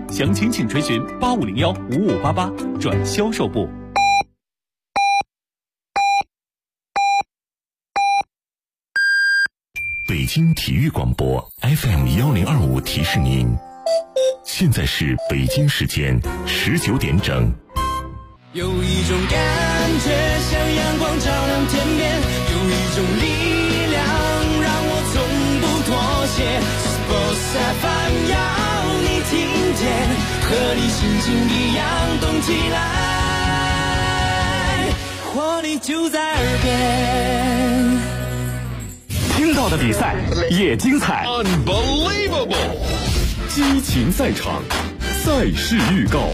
详情请垂询85015588转销售部。 北京体育广播 FM1025提示您，现在是北京时间19点整。 有一种感觉像阳光照亮天边，有一种力量让我从不妥协。Sports FM 要你听见，和你心情一样动起来，活力就在耳边。 听到的比赛也精彩 Unbelievable， 激情赛场，赛事预告。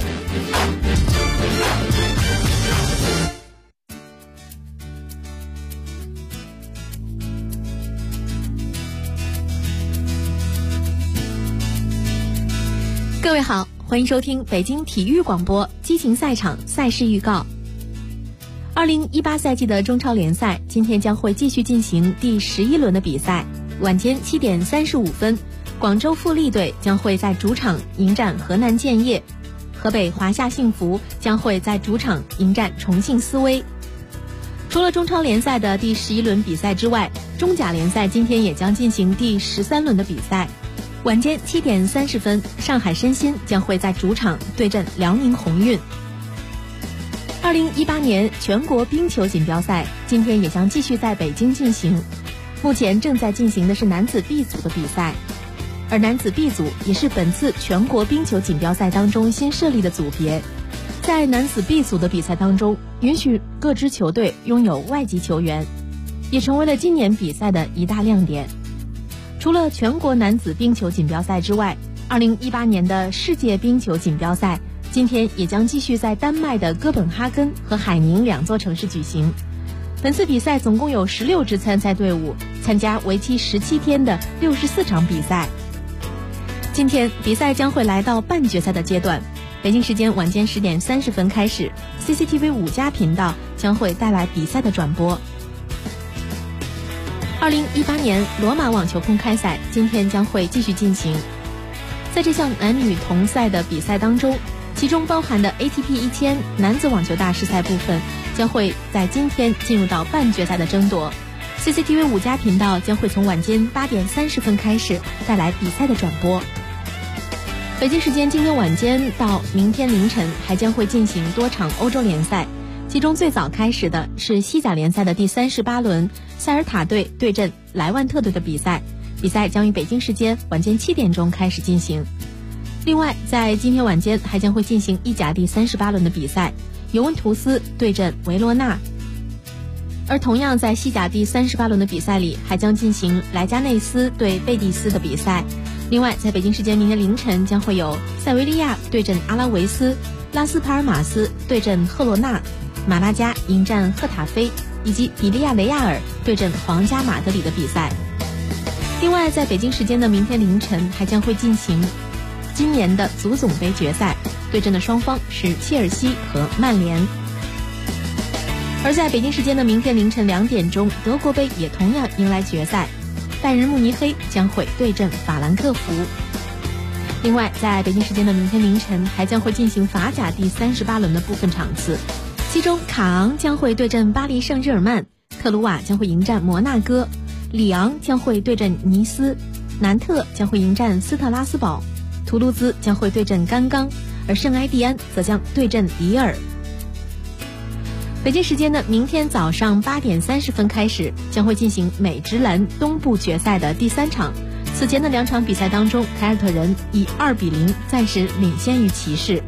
各位好，欢迎收听北京体育广播激情赛场赛事预告。2018赛季的中超联赛今天将会继续进行第11轮的比赛。晚间7点35分，广州富力队将会在主场迎战河南建业，河北华夏幸福将会在主场迎战重庆斯威。除了中超联赛的第11轮比赛之外，中甲联赛今天也将进行第13轮的比赛。晚间7点30分，上海申鑫将会在主场对阵辽宁宏运。2018年全国冰球锦标赛今天也将继续在北京进行，目前正在进行的是男子 B 组的比赛，而男子 B 组也是本次全国冰球锦标赛当中新设立的组别。在男子 B 组的比赛当中，允许各支球队拥有外籍球员，也成为了今年比赛的一大亮点。除了全国男子冰球锦标赛之外，2018年的世界冰球锦标赛今天也将继续在丹麦的哥本哈根和海宁两座城市举行。本次比赛总共有16支参赛队伍参加为期17天的64场比赛。今天比赛将会来到半决赛的阶段，北京时间晚间10点30分开始， CCTV 5+频道将会带来比赛的转播。2018年罗马网球公开赛今天将会继续进行，在这项男女同赛的比赛当中，其中包含的 ATP 1000男子网球大师赛部分将会在今天进入到半决赛的争夺。 CCTV 5+频道将会从晚间8点30分开始带来比赛的转播。北京时间今天晚间到明天凌晨还将会进行多场欧洲联赛，其中最早开始的是西甲联赛的第38轮，塞尔塔队对阵莱万特队的比赛，比赛将于北京时间晚间7点钟开始进行。另外在今天晚间还将会进行意甲第38轮的比赛，尤文图斯对阵维罗纳。而同样在西甲第38轮的比赛里，还将进行莱加内斯对贝蒂斯的比赛。另外在北京时间明天凌晨将会有塞维利亚对阵阿拉维斯，拉斯帕尔马斯对阵赫罗纳，马拉加迎战赫塔菲，以及比利亚雷亚尔对阵皇家马德里的比赛。另外在北京时间的明天凌晨还将会进行今年的足总杯决赛，对阵的双方是切尔西和曼联。而在北京时间的明天凌晨2点钟，德国杯也同样迎来决赛，拜仁慕尼黑将会对阵法兰克福。另外在北京时间的明天凌晨还将会进行法甲第38轮的部分场次，其中卡昂将会对阵巴黎圣日耳曼，特鲁瓦将会迎战摩纳哥，里昂将会对阵尼斯，南特将会迎战斯特拉斯堡，图卢兹将会对阵甘冈，而圣埃蒂安则将对阵里尔。北京时间的明天早上8点30分开始，将会进行美职篮东部决赛的第3场。此前的2场比赛当中，凯尔特人以2-0暂时领先于骑士。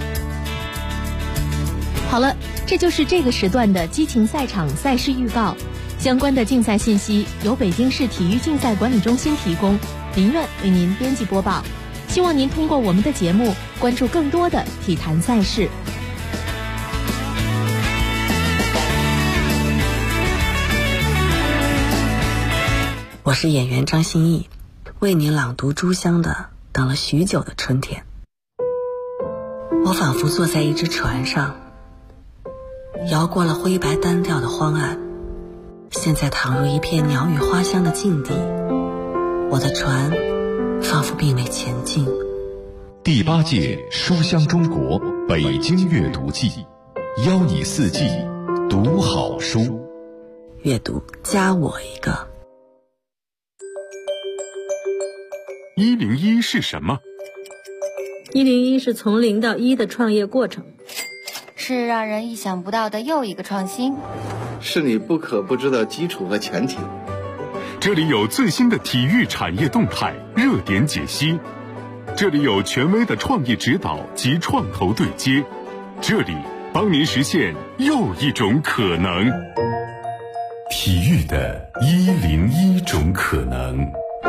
好了，这就是这个时段的激情赛场赛事预告。相关的竞赛信息由北京市体育竞赛管理中心提供，林苑为您编辑播报。希望您通过我们的节目关注更多的体坛赛事。 我是演员张歆艺，为您朗读朱湘的《等了许久的春天》。我仿佛坐在一只船上，摇过了灰白单调的荒岸，现在躺入一片鸟语花香的境地。我的船仿佛并未前进， 第8届书香中国北京阅读季，邀你4季读好书。 阅读加我一个。 101是什么 ？101是从0到1的创业过程， 是让人意想不到的又一个创新， 是你不可不知的基础和前提。 这里有最新的体育产业动态热点解析，这里有权威的创意指导及创投对接，这里帮您实现又一种可能。体育的101种可能。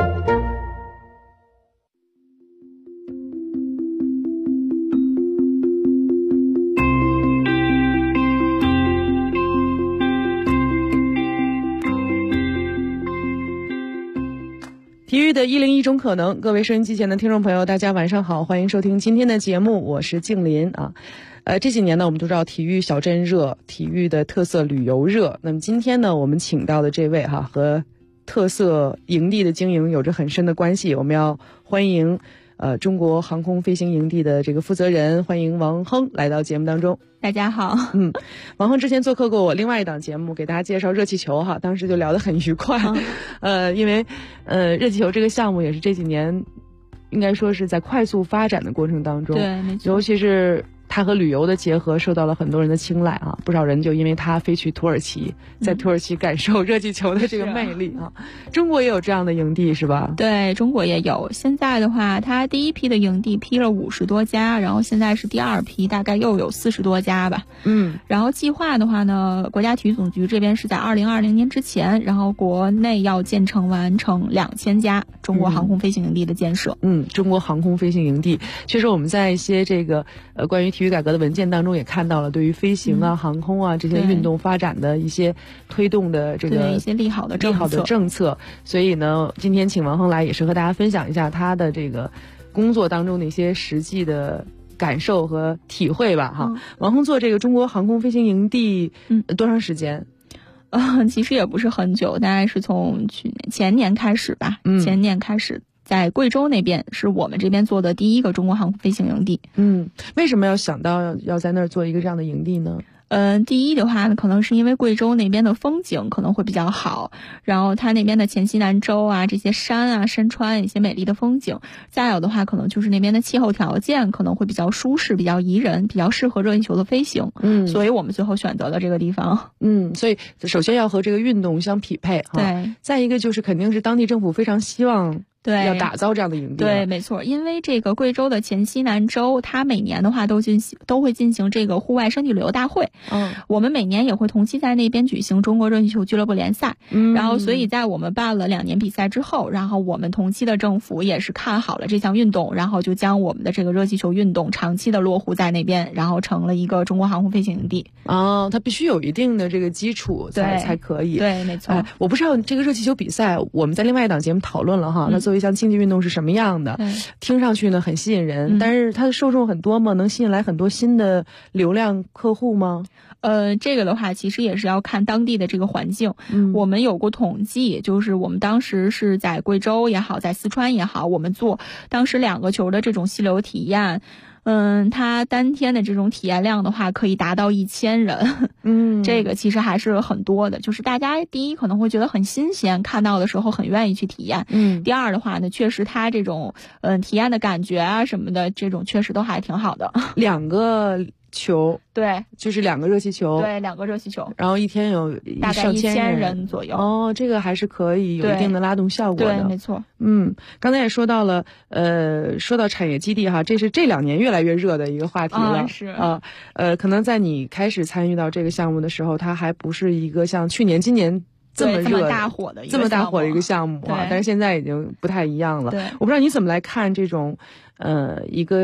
体育的101种可能，各位收音机前的听众朋友，大家晚上好，欢迎收听今天的节目，我是静林啊。这几年呢，我们都知道体育小镇热，体育的特色旅游热。那么今天呢，我们请到的这位和特色营地的经营有着很深的关系，我们要欢迎中国航空飞行营地的这个负责人，欢迎王亨来到节目当中。 大家好。 王亨之前做客过我另外一档节目，给大家介绍热气球当时就聊得很愉快。因为热气球这个项目也是这几年应该说是在快速发展的过程当中， 对，没错， 尤其是它和旅游的结合受到了很多人的青睐不少人就因为它飞去土耳其，在土耳其感受热气球的这个魅力中国也有这样的营地是吧？ 对，中国也有。现在的话，它第一批的营地批了50多家，然后现在是第2批，大概又有40多家吧。然后计划的话呢，国家体育总局这边是在2020年之前，然后国内要完成2000家中国航空飞行营地的建设。 中国航空飞行营地，确实我们在一些这个关于体育改革的文件当中也看到了对于飞行航空这些运动发展的一些推动的这个一些利好的政策。所以呢，今天请王亨来也是和大家分享一下他的这个工作当中的一些实际的感受和体会吧王亨做这个中国航空飞行营地多长时间？ 其实也不是很久，大概是从前年开始吧。前年开始在贵州那边是我们这边做的第一个中国航空飞行营地。 为什么要想到要在那儿做一个这样的营地呢？ 第一的话呢，可能是因为贵州那边的风景可能会比较好，然后它那边的黔西南州这些山山川一些美丽的风景。再有的话，可能就是那边的气候条件可能会比较舒适，比较宜人，比较适合热气球的飞行。所以我们最后选择了这个地方。 所以首先要和这个运动相匹配对。 再一个就是肯定是当地政府非常希望对， 要打造这样的营地。 对，没错，因为这个贵州的黔西南州，它每年的话都会进行这个户外山地旅游大会。我们每年也会同期在那边举行中国热气球俱乐部联赛。然后所以在我们办了2年比赛之后，然后我们同期的政府也是看好了这项运动，然后就将我们的这个热气球运动长期的落户在那边，然后成了一个中国航空飞行营地。 它必须有一定的这个基础才可以。 对，没错。 我不知道这个热气球比赛，我们在另外一档节目讨论了那作为一项竞技运动是什么样的？听上去呢很吸引人，但是它的受众很多吗？能吸引来很多新的流量客户吗？ 这个的话其实也是要看当地的这个环境。我们有过统计，就是我们当时是在贵州也好，在四川也好，我们做当时2个球的这种溪流体验。它单天的这种体验量的话可以达到1000人。这个其实还是很多的，就是大家第一可能会觉得很新鲜，看到的时候很愿意去体验。第二的话呢，确实它这种体验的感觉什么的，这种确实都还挺好的。 2个球， 对， 就是2个热气球， 对，2个热气球， 然后一天有大概1000人左右。 这个还是可以有一定的拉动效果的。 对，没错。 刚才也说到了，说到产业基地这是这2年越来越热的一个话题了。 是可能在你开始参与到这个项目的时候，它还不是一个像去年、今年这么大火的一个项目但是现在已经不太一样了。 对， 我不知道你怎么来看这种一个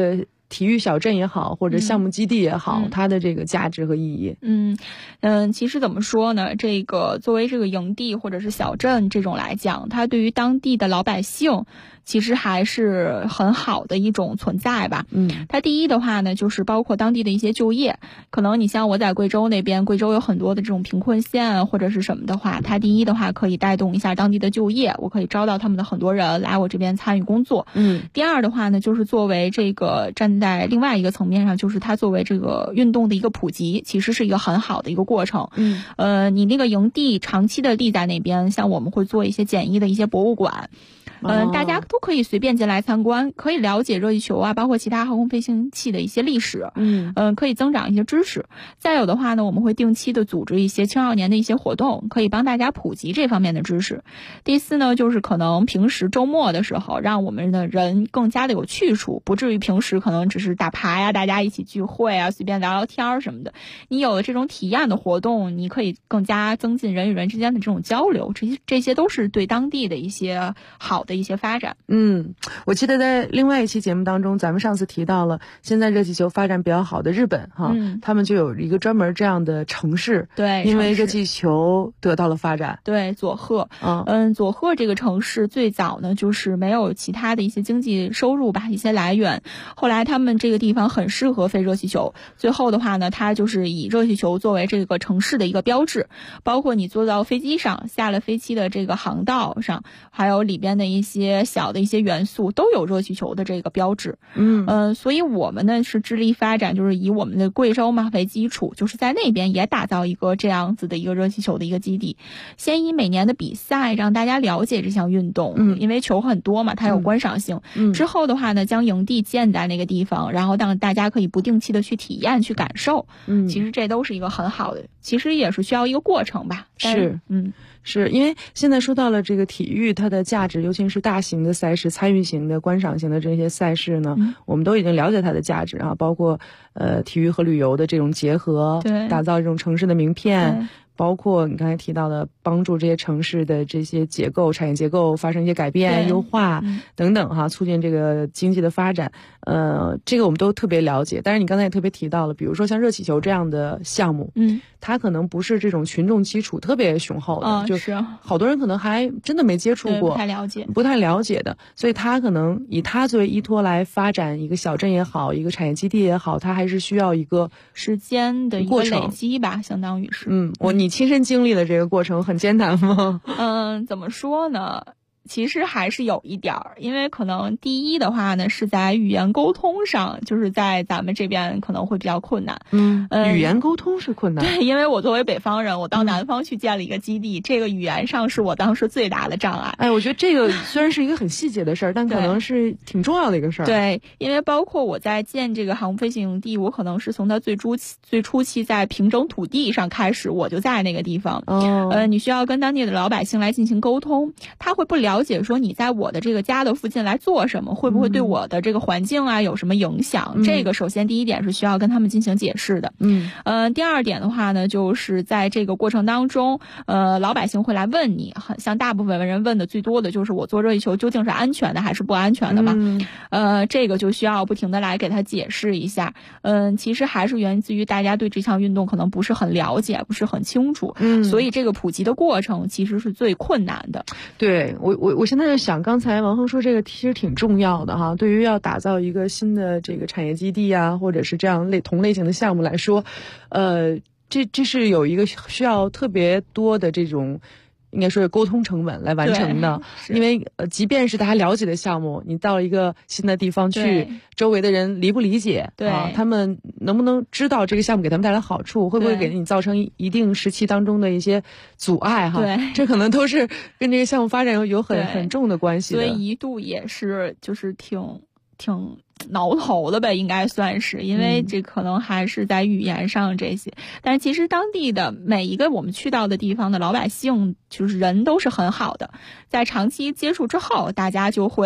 体育小镇也好，或者项目基地也好，它的这个价值和意义。 其实怎么说呢，这个作为这个营地或者是小镇这种来讲，它对于当地的老百姓其实还是很好的一种存在吧。它第一的话呢，就是包括当地的一些就业，可能你像我在贵州那边，贵州有很多的这种贫困县或者是什么的话，它第一的话可以带动一下当地的就业，我可以招到他们的很多人来我这边参与工作。第二的话呢，就是作为这个站在另外一个层面上，就是它作为这个运动的一个普及，其实是一个很好的一个过程。你那个营地长期的立在那边，像我们会做一些简易的一些博物馆。大家都可以随便进来参观，可以了解热气球啊，包括其他航空飞行器的一些历史，可以增长一些知识。再有的话呢，我们会定期的组织一些青少年的一些活动，可以帮大家普及这方面的知识。第四呢，就是可能平时周末的时候，让我们的人更加的有去处，不至于平时可能只是打牌啊，大家一起聚会啊，随便聊聊天什么的。你有了这种体验的活动，你可以更加增进人与人之间的这种交流，这些都是对当地的一些好的一些发展。 我记得在另外一期节目当中，咱们上次提到了现在热气球发展比较好的日本他们就有一个专门这样的城市， 对， 因为热气球得到了发展。 对，佐贺，佐贺这个城市最早呢就是没有其他的一些经济收入吧，一些来源，后来他们这个地方很适合飞热气球，最后的话呢，它就是以热气球作为这个城市的一个标志，包括你坐到飞机上，下了飞机的这个航道上，还有里边的一些小的一些元素都有热气球的这个标志。所以我们呢是致力发展，就是以我们的贵州嘛为基础，就是在那边也打造一个这样子的一个热气球的一个基地，先以每年的比赛让大家了解这项运动，因为球很多嘛，它有观赏性。之后的话呢，将营地建在那个地方，然后让大家可以不定期的去体验去感受。其实这都是一个很好的，其实也是需要一个过程吧。 是因为现在说到了这个体育它的价值，尤其是大型的赛事、参与型的、观赏型的这些赛事呢，我们都已经了解它的价值啊，包括体育和旅游的这种结合，打造这种城市的名片，包括你刚才提到的帮助这些城市的这些结构、产业结构发生一些改变、优化等等促进这个经济的发展。这个我们都特别了解。但是你刚才也特别提到了，比如说像热气球这样的项目，它可能不是这种群众基础特别雄厚的，就是好多人可能还真的没接触过，不太了解的，所以它可能以它作为依托来发展一个小镇也好，一个产业基地也好，它还是需要一个时间的一个累积吧，相当于是。 你亲身经历了这个过程，很艰难吗？ 怎么说呢？其实还是有一点儿，因为可能第一的话呢，是在语言沟通上，就是在咱们这边可能会比较困难。 语言沟通是困难。 对，因为我作为北方人，我到南方去建了一个基地，这个语言上是我当时最大的障碍。 我觉得这个虽然是一个很细节的事儿，但可能是挺重要的一个事儿。 对，因为包括我在建这个航空飞行营地，我可能是从它最初期在平整土地上开始，我就在那个地方。你需要跟当地的老百姓来进行沟通，他会不了解说你在我的这个家的附近来做什么，会不会对我的这个环境啊有什么影响？这个首先第一点是需要跟他们进行解释的。第二点的话呢，就是在这个过程当中，老百姓会来问你，像大部分人问的最多的就是我做热气球究竟是安全的还是不安全的嘛？这个就需要不停的来给他解释一下。其实还是源自于大家对这项运动可能不是很了解，不是很清楚，所以这个普及的过程其实是最困难的。 对，我现在就想，刚才王亨说这个其实挺重要的哈。对于要打造一个新的这个产业基地啊，或者是这样同类型的项目来说，这是有一个需要特别多的这种，应该说是沟通成本来完成的。因为即便是大家了解的项目，你到了一个新的地方去，周围的人理不理解，他们能不能知道这个项目给他们带来好处，会不会给你造成一定时期当中的一些阻碍这可能都是跟这个项目发展有很重的关系的。 所以一度也是就是挺挠头的呗，应该算是，因为这可能还是在语言上这些。但是其实当地的每一个我们去到的地方的老百姓，就是人都是很好的，在长期接触之后，大家就会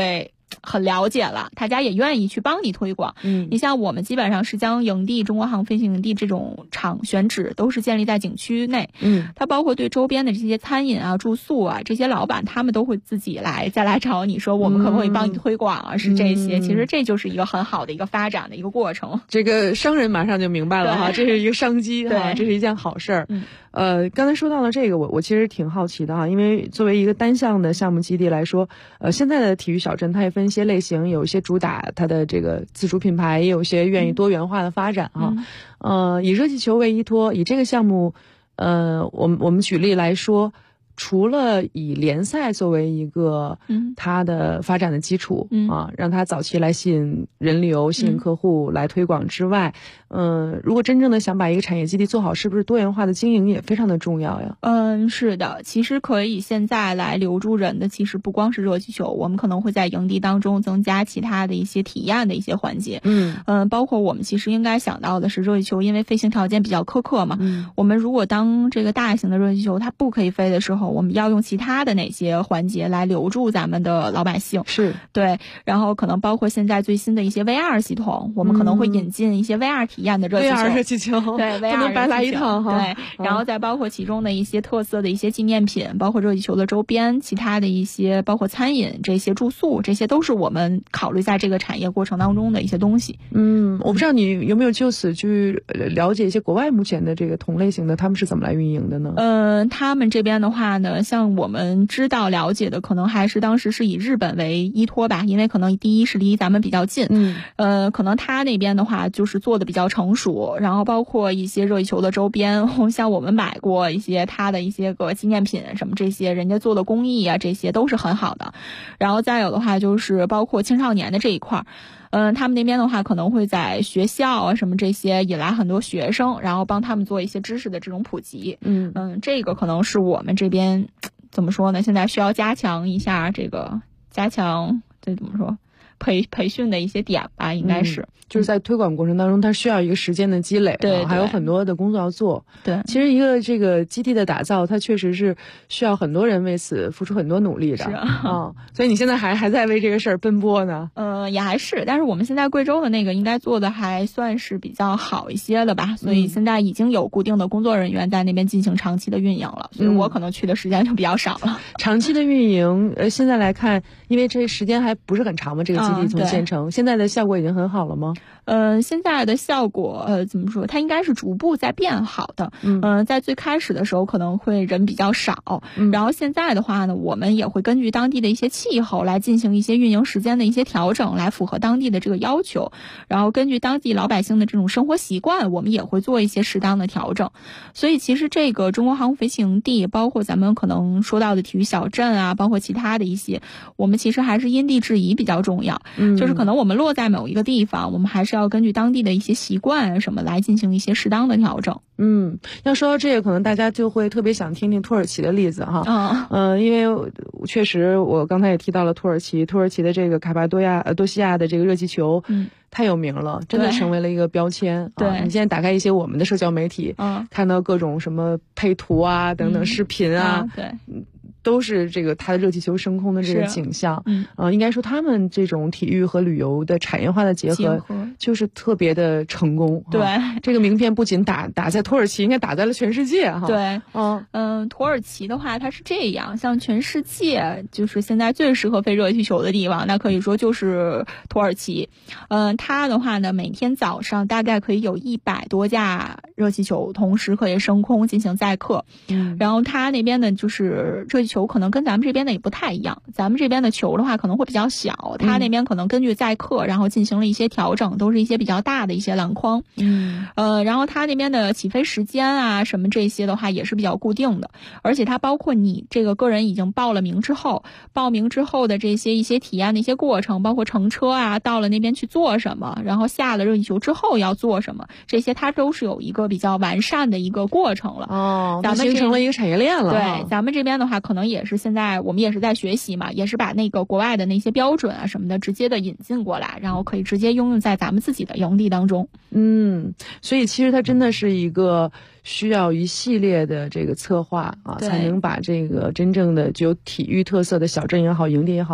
很了解了，大家也愿意去帮你推广。你像我们基本上是将营地中国航飞行营地这种场选址都是建立在景区内，它包括对周边的这些餐饮啊、住宿啊，这些老板他们都会自己再来找你说我们可不可以帮你推广啊，是这些。其实这就是一个很好的一个发展的一个过程。 这个商人马上就明白了哈，这是一个商机哈，这是一件好事儿。刚才说到了这个，我其实挺好奇的哈，因为作为一个单项的项目基地来说，现在的体育小镇它也分一些类型，有一些主打它的这个自主品牌，也有些愿意多元化的发展哈。以热气球为依托，以这个项目，我们举例来说，除了以联赛作为一个它的发展的基础让它早期来吸引人流、吸引客户来推广之外，如果真正的想把一个产业基地做好，是不是多元化的经营也非常的重要呀？ 是的，其实可以现在来留住人的，其实不光是热气球，我们可能会在营地当中增加其他的一些体验的一些环节。包括我们其实应该想到的是，热气球因为飞行条件比较苛刻嘛，我们如果当这个大型的热气球它不可以飞的时候，我们要用其他的哪些环节来留住咱们的老百姓？ 是对，然后可能包括现在最新的一些 VR 系统，我们可能会引进一些 VR 体验的热气球。 VR 热气球， 对， 不能白来一趟哈。 对，然后再包括其中的一些特色的一些纪念品，包括热气球的周边，其他的一些包括餐饮、这些住宿，这些都是我们考虑在这个产业过程当中的一些东西。 我不知道你有没有就此去了解一些国外目前的这个同类型的，他们是怎么来运营的呢？ 他们这边的话呢，像我们知道了解的，可能还是当时是以日本为依托吧，因为可能第一是离咱们比较近，可能他那边的话就是做的比较成熟，然后包括一些热气球的周边，像我们买过一些他的一些个纪念品什么这些，人家做的工艺啊，这些都是很好的。然后再有的话就是包括青少年的这一块。他们那边的话可能会在学校啊什么这些引来很多学生，然后帮他们做一些知识的这种普及。这个可能是我们这边怎么说呢？现在需要加强一下这怎么说？培训的一些点吧，应该是。 就是在推广过程当中，它需要一个时间的积累， 对， 还有很多的工作要做。 对， 其实一个这个基地的打造，它确实是需要很多人为此付出很多努力的。 是啊， 所以你现在还在为这个事儿奔波呢？ 也还是，但是我们现在贵州的那个应该做的还算是比较好一些了吧，所以现在已经有固定的工作人员在那边进行长期的运营了，所以我可能去的时间就比较少了。 长期的运营，现在来看，因为这时间还不是很长嘛，这个基地从建成，现在的效果已经很好了吗？ 现在的效果怎么说？它应该是逐步在变好的。在最开始的时候可能会人比较少，然后现在的话呢，我们也会根据当地的一些气候来进行一些运营时间的一些调整，来符合当地的这个要求。然后根据当地老百姓的这种生活习惯，我们也会做一些适当的调整。所以其实这个中国航空飞行营地，包括咱们可能说到的体育小镇啊，包括其他的一些，我们其实还是因地制宜比较重要。就是可能我们落在某一个地方，我们还是要根据当地的一些习惯什么来进行一些适当的调整。 要说到这个，可能大家就会特别想听听土耳其的例子哈。因为确实我刚才也提到了土耳其的这个卡帕多西亚的这个热气球，太有名了，真的成为了一个标签。 对， 你现在打开一些我们的社交媒体，看到各种什么配图啊等等视频啊， 对。 都是这个它的热气球升空的这个景象。应该说他们这种体育和旅游的产业化的结合就是特别的成功。 对， 这个名片不仅打在土耳其，应该打在了全世界哈。 对，土耳其的话它是这样，像全世界就是现在最适合飞热气球的地方，那可以说就是土耳其。它的话呢，每天早上大概可以有100多架热气球同时可以升空进行载客。然后它那边的就是热气球可能跟咱们这边的也不太一样，咱们这边的球的话可能会比较小，它那边可能根据载客然后进行了一些调整，都是一些比较大的一些篮筐。然后它那边的起飞时间啊什么这些的话也是比较固定的，而且它包括你这个个人已经报名之后的这些一些体验的一些过程，包括乘车啊，到了那边去做什么，然后下了热气球之后要做什么，这些它都是有一个比较完善的一个过程了。 咱们形成了一个产业链了。 对，咱们这边的话可能也是现在我们也是在学习嘛，也是把那个国外的那些标准啊什么的直接的引进过来，然后可以直接应用在咱们自己的营地当中。 所以其实它真的是一个需要一系列的这个策划啊，才能把这个真正的具有体育特色的小镇也好，营地也好，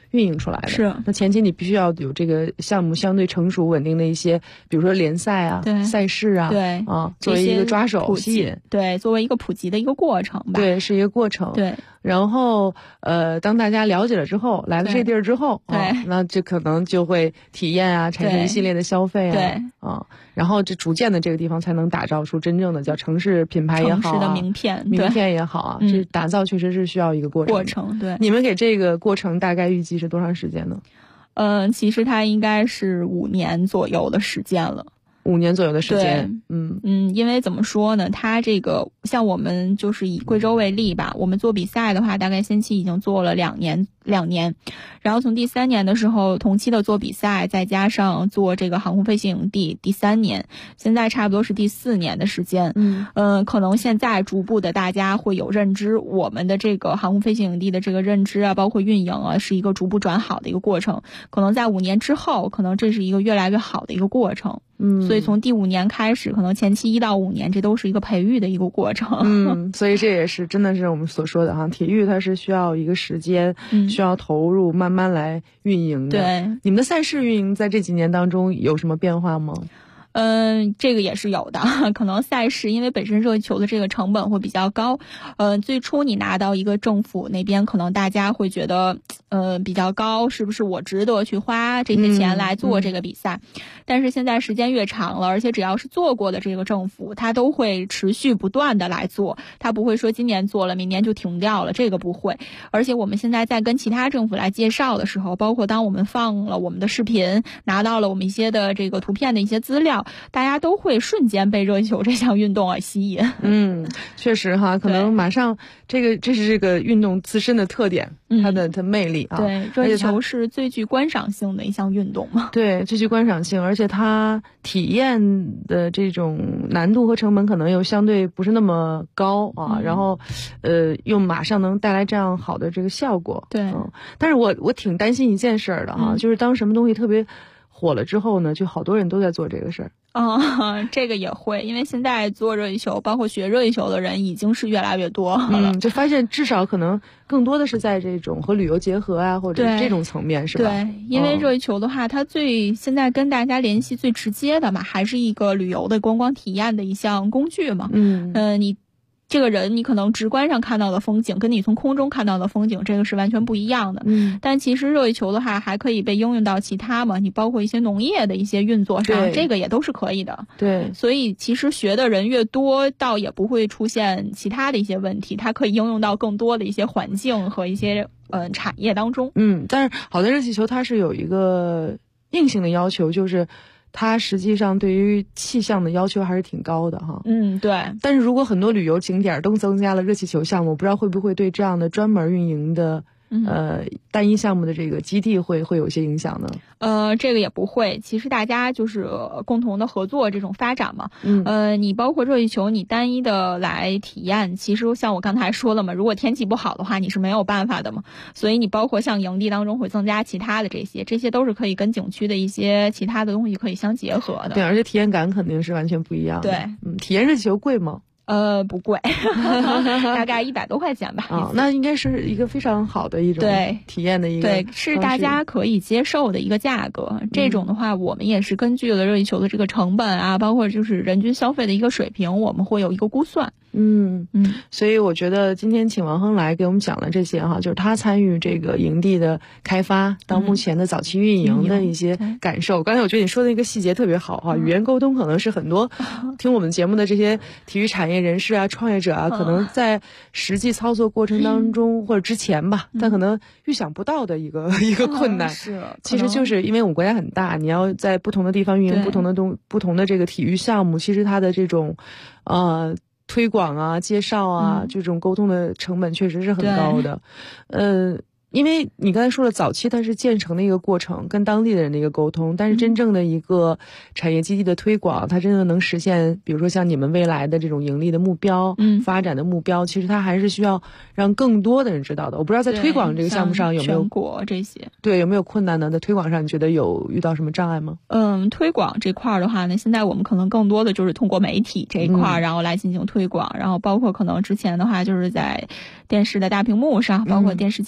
运营出来的。 是， 那前期你必须要有这个项目相对成熟稳定的一些，比如说联赛啊、赛事啊， 对啊，作为一个抓手吸引， 对，作为一个普及的一个过程吧。 对，是一个过程。 对。 然后当大家了解了之后，来了这地儿之后， 对， 那这可能就会体验啊，产生一系列的消费啊， 对啊，然后这逐渐的这个地方才能打造出真正的叫城市品牌也好、 城市的名片也好啊，这打造确实是需要一个过程。 对， 你们给这个过程大概预计是多长时间呢？ 其实它应该是5年左右的时间了。 5年左右的时间， 因为怎么说呢，它这个像我们就是以贵州为例吧，我们做比赛的话，大概先期已经做了2年，然后从第3年的时候同期的做比赛，再加上做这个航空飞行营地第3年，现在差不多是第4年的时间。可能现在逐步的大家会有认知，我们的这个航空飞行营地的这个认知啊，包括运营啊，是一个逐步转好的一个过程。可能在5年之后，可能这是一个越来越好的一个过程。所以从第5年开始，可能前期1到5年，这都是一个培育的一个过程。 所以这也是真的是我们所说的哈，体育它是需要一个时间，需要投入，慢慢来运营的。 对， 你们的赛事运营在这几年当中有什么变化吗？ 这个也是有的，可能赛事因为本身热气球的这个成本会比较高，最初你拿到一个政府那边，可能大家会觉得比较高，是不是我值得去花这些钱来做这个比赛？但是现在时间越长了，而且只要是做过的这个政府，它都会持续不断的来做，它不会说今年做了明年就停掉了，这个不会。而且我们现在在跟其他政府来介绍的时候，包括当我们放了我们的视频，拿到了我们一些的这个图片的一些资料，大家都会瞬间被热气球这项运动而吸引。 确实哈，可能马上这是这个运动自身的特点，它的魅力啊。 对，热气球是最具观赏性的一项运动嘛。 对，最具观赏性，而且它体验的这种难度和成本可能又相对不是那么高啊，然后又马上能带来这样好的这个效果。 对， 但是我挺担心一件事儿的哈，就是当什么东西特别火了之后呢，就好多人都在做这个事儿。 这个也会，因为现在做热气球，包括学热气球的人已经是越来越多了。 就发现至少可能更多的是在这种和旅游结合啊，或者这种层面，是吧？ 对，因为热气球的话，它现在跟大家联系最直接的嘛，还是一个旅游的观光体验的一项工具嘛。你这个人，你可能直观上看到的风景，跟你从空中看到的风景，这个是完全不一样的。但其实热气球的话，还可以被应用到其他嘛，你包括一些农业的一些运作上，这个也都是可以的。 对， 所以其实学的人越多，倒也不会出现其他的一些问题，它可以应用到更多的一些环境和一些产业当中。 但是好的热气球它是有一个硬性的要求，就是它实际上对于气象的要求还是挺高的哈。 对。 但是如果很多旅游景点都增加了热气球项目，不知道会不会对这样的专门运营的单一项目的这个基地会有一些影响呢？ 这个也不会，其实大家就是共同的合作这种发展嘛。你包括热气球，你单一的来体验，其实像我刚才说了嘛，如果天气不好的话，你是没有办法的嘛。所以你包括像营地当中会增加其他的这些都是可以跟景区的一些其他的东西可以相结合的。 对，而且体验感肯定是完全不一样的。 对， 体验热气球贵吗？ 不贵，大概100多块钱吧。 那应该是一个非常好的一种体验的一个， 对，是大家可以接受的一个价格。这种的话，我们也是根据了热气球的这个成本啊，包括就是人均消费的一个水平，我们会有一个估算。 所以我觉得今天请王亨来给我们讲了这些哈，就是他参与这个营地的开发到目前的早期运营的一些感受。刚才我觉得你说的一个细节特别好哈，语言沟通可能是很多听我们节目的这些体育产业人士啊、创业者啊，可能在实际操作过程当中或者之前吧，他可能预想不到的一个困难。其实就是因为我们国家很大，你要在不同的地方运营不同的这个体育项目，其实它的这种推广啊、介绍啊，这种沟通的成本确实是很高的。因为你刚才说了，早期它是建成的一个过程，跟当地的人的一个沟通，但是真正的一个产业基地的推广，它真的能实现，比如说像你们未来的这种盈利的目标、发展的目标，其实它还是需要让更多的人知道的。我不知道在推广这个项目上有没有全国这些， 对，有没有困难呢？在推广上，你觉得有遇到什么障碍吗？ 推广这块的话呢，现在我们可能更多的就是通过媒体这一块，然后来进行推广，然后包括可能之前的话就是在电视的大屏幕上，包括电视节目中间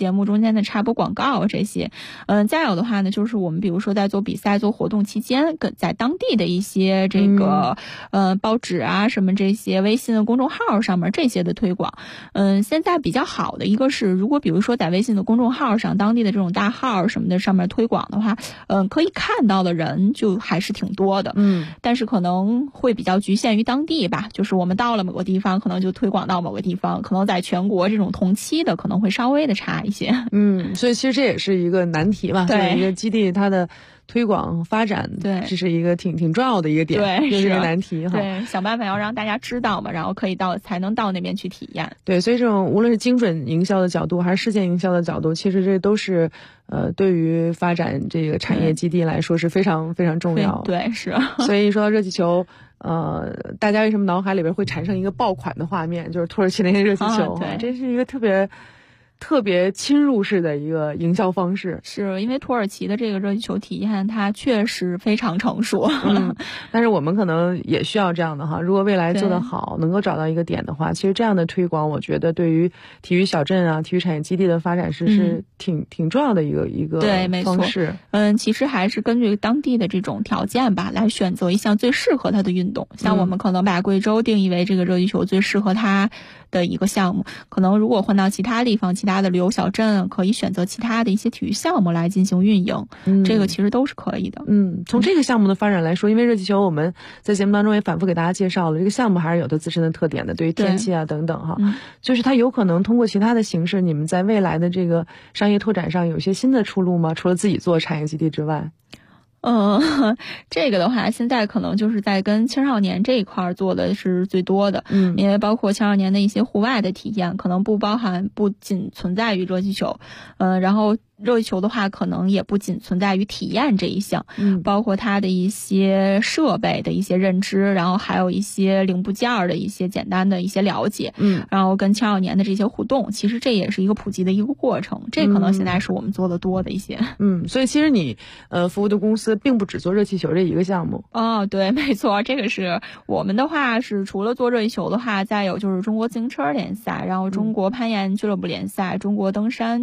天的插播广告这些。再有的话呢，就是我们比如说在做比赛、做活动期间，在当地的一些这个报纸啊什么这些微信的公众号上面这些的推广。现在比较好的一个是，如果比如说在微信的公众号上，当地的这种大号什么的上面推广的话，可以看到的人就还是挺多的。但是可能会比较局限于当地吧，就是我们到了某个地方，可能就推广到某个地方，可能在全国这种同期的可能会稍微的差一些。 所以其实这也是一个难题吧，对一个基地它的推广发展， 对， 这是一个挺重要的一个点， 对， 是一个难题哈。 对，想办法要让大家知道嘛，然后才能到那边去体验。 对，所以这种无论是精准营销的角度，还是事件营销的角度，其实这都是对于发展这个产业基地来说是非常非常重要。 对，是。 所以说热气球。大家为什么脑海里边会产生一个爆款的画面，就是土耳其那些热气球， 对， 这是一个特别侵入式的一个营销方式。 是因为土耳其的这个热气球体验它确实非常成熟。 但是我们可能也需要这样的哈，如果未来做得好，能够找到一个点的话，其实这样的推广我觉得对于体育小镇啊、体育产业基地的发展是挺重要的一个方式。 其实还是根据当地的这种条件吧，来选择一项最适合它的运动。像我们可能把贵州定义为这个热气球最适合它的一个项目，可能如果换到其他地方、其他的旅游小镇，可以选择其他的一些体育项目来进行运营。这个其实都是可以的。 从这个项目的发展来说，因为热气球我们在节目当中也反复给大家介绍了，这个项目还是有它自身的特点的，对于天气啊等等哈，就是它有可能通过其他的形式，你们在未来的这个商业拓展上有一些新的出路吗？除了自己做产业基地之外？ 这个的话，现在可能就是在跟青少年这一块做的是最多的。因为包括青少年的一些户外的体验，可能不仅存在于热气球，然后热气球的话，可能也不仅存在于体验这一项，包括它的一些设备的一些认知，然后还有一些零部件的一些简单的一些了解，然后跟青少年的这些互动，其实这也是一个普及的一个过程。这可能现在是我们做的多的一些。 所以其实你服务的公司并不只做热气球这一个项目。 对，没错，这个是我们的话是除了做热气球的话，再有就是中国自行车联赛，然后中国攀岩俱乐部联赛，中国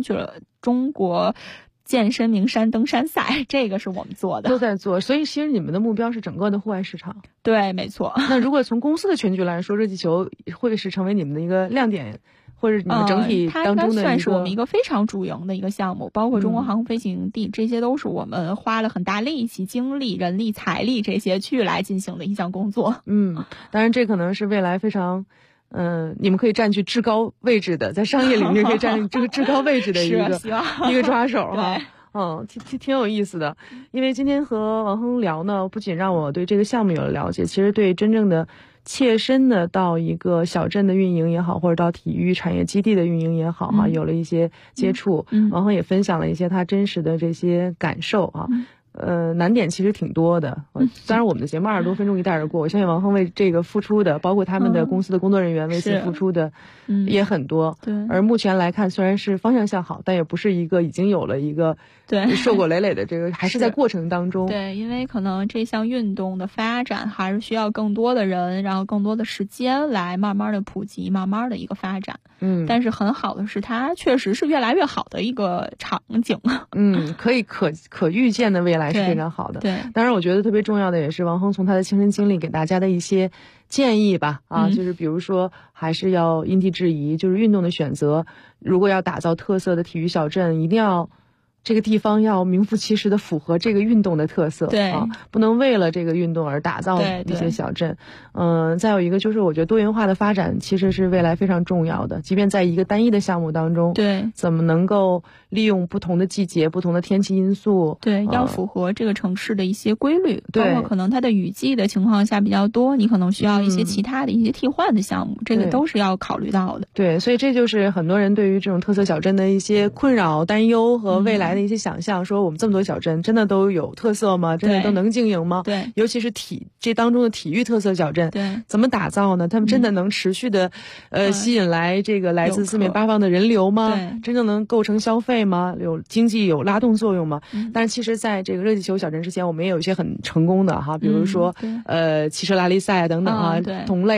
健身名山登山赛，这个是我们做的， 都在做。所以其实你们的目标是整个的户外市场。 对，没错。 那如果从公司的全局来说，热气球会是成为你们的一个亮点，或者你们整体当中的它应该算是我们一个非常主营的一个项目，包括中国航空飞行营地，这些都是我们花了很大力气、精力、人力、财力这些去来进行的一项工作。 当然这可能是未来非常你们可以占据至高位置的，在商业领域可以占据这个至高位置的一个抓手哈。挺有意思的。因为今天和王亨聊呢，不仅让我对这个项目有了了解，其实对真正的切身的到一个小镇的运营也好，或者到体育产业基地的运营也好哈，有了一些接触。王亨也分享了一些他真实的这些感受啊。难点其实挺多的。当然我们的节目20多分钟一带而过，我相信王亨为这个付出的，包括他们的公司的工作人员为此付出的也很多。 对。 而目前来看，虽然是方向向好，但也不是一个已经有了一个硕果累累的这个，还是在过程当中。 对，因为可能这项运动的发展还是需要更多的人，然后更多的时间来慢慢的普及，慢慢的一个发展。但是很好的是，它确实是越来越好的一个场景。 可预见的未来是非常好的。 对， 当然我觉得特别重要的也是王亨从他的亲身经历给大家的一些建议吧。就是比如说还是要因地制宜，就是运动的选择，如果要打造特色的体育小镇，一定要这个地方要名副其实的符合这个运动的特色。 对不能为了这个运动而打造一些小镇。再有一个就是我觉得多元化的发展其实是未来非常重要的，即便在一个单一的项目当中，怎么能够利用不同的季节、不同的天气因素， 要符合这个城市的一些规律，包括可能它的雨季的情况下比较多，你可能需要一些其他的一些替换的项目，这个都是要考虑到的。 对，所以这就是很多人对于这种特色小镇的一些困扰、担忧和未来的一些想象，说我们这么多小镇真的都有特色吗？真的都能经营吗？ 对， 尤其是这当中的体育特色小镇，怎么打造呢？他们真的能持续的吸引来这个来自四面八方的人流吗？真正能构成消费吗？有经济有拉动作用吗？但是其实在这个热气球小镇之前，我们也有一些很成功的哈，比如说汽车拉力赛等等同类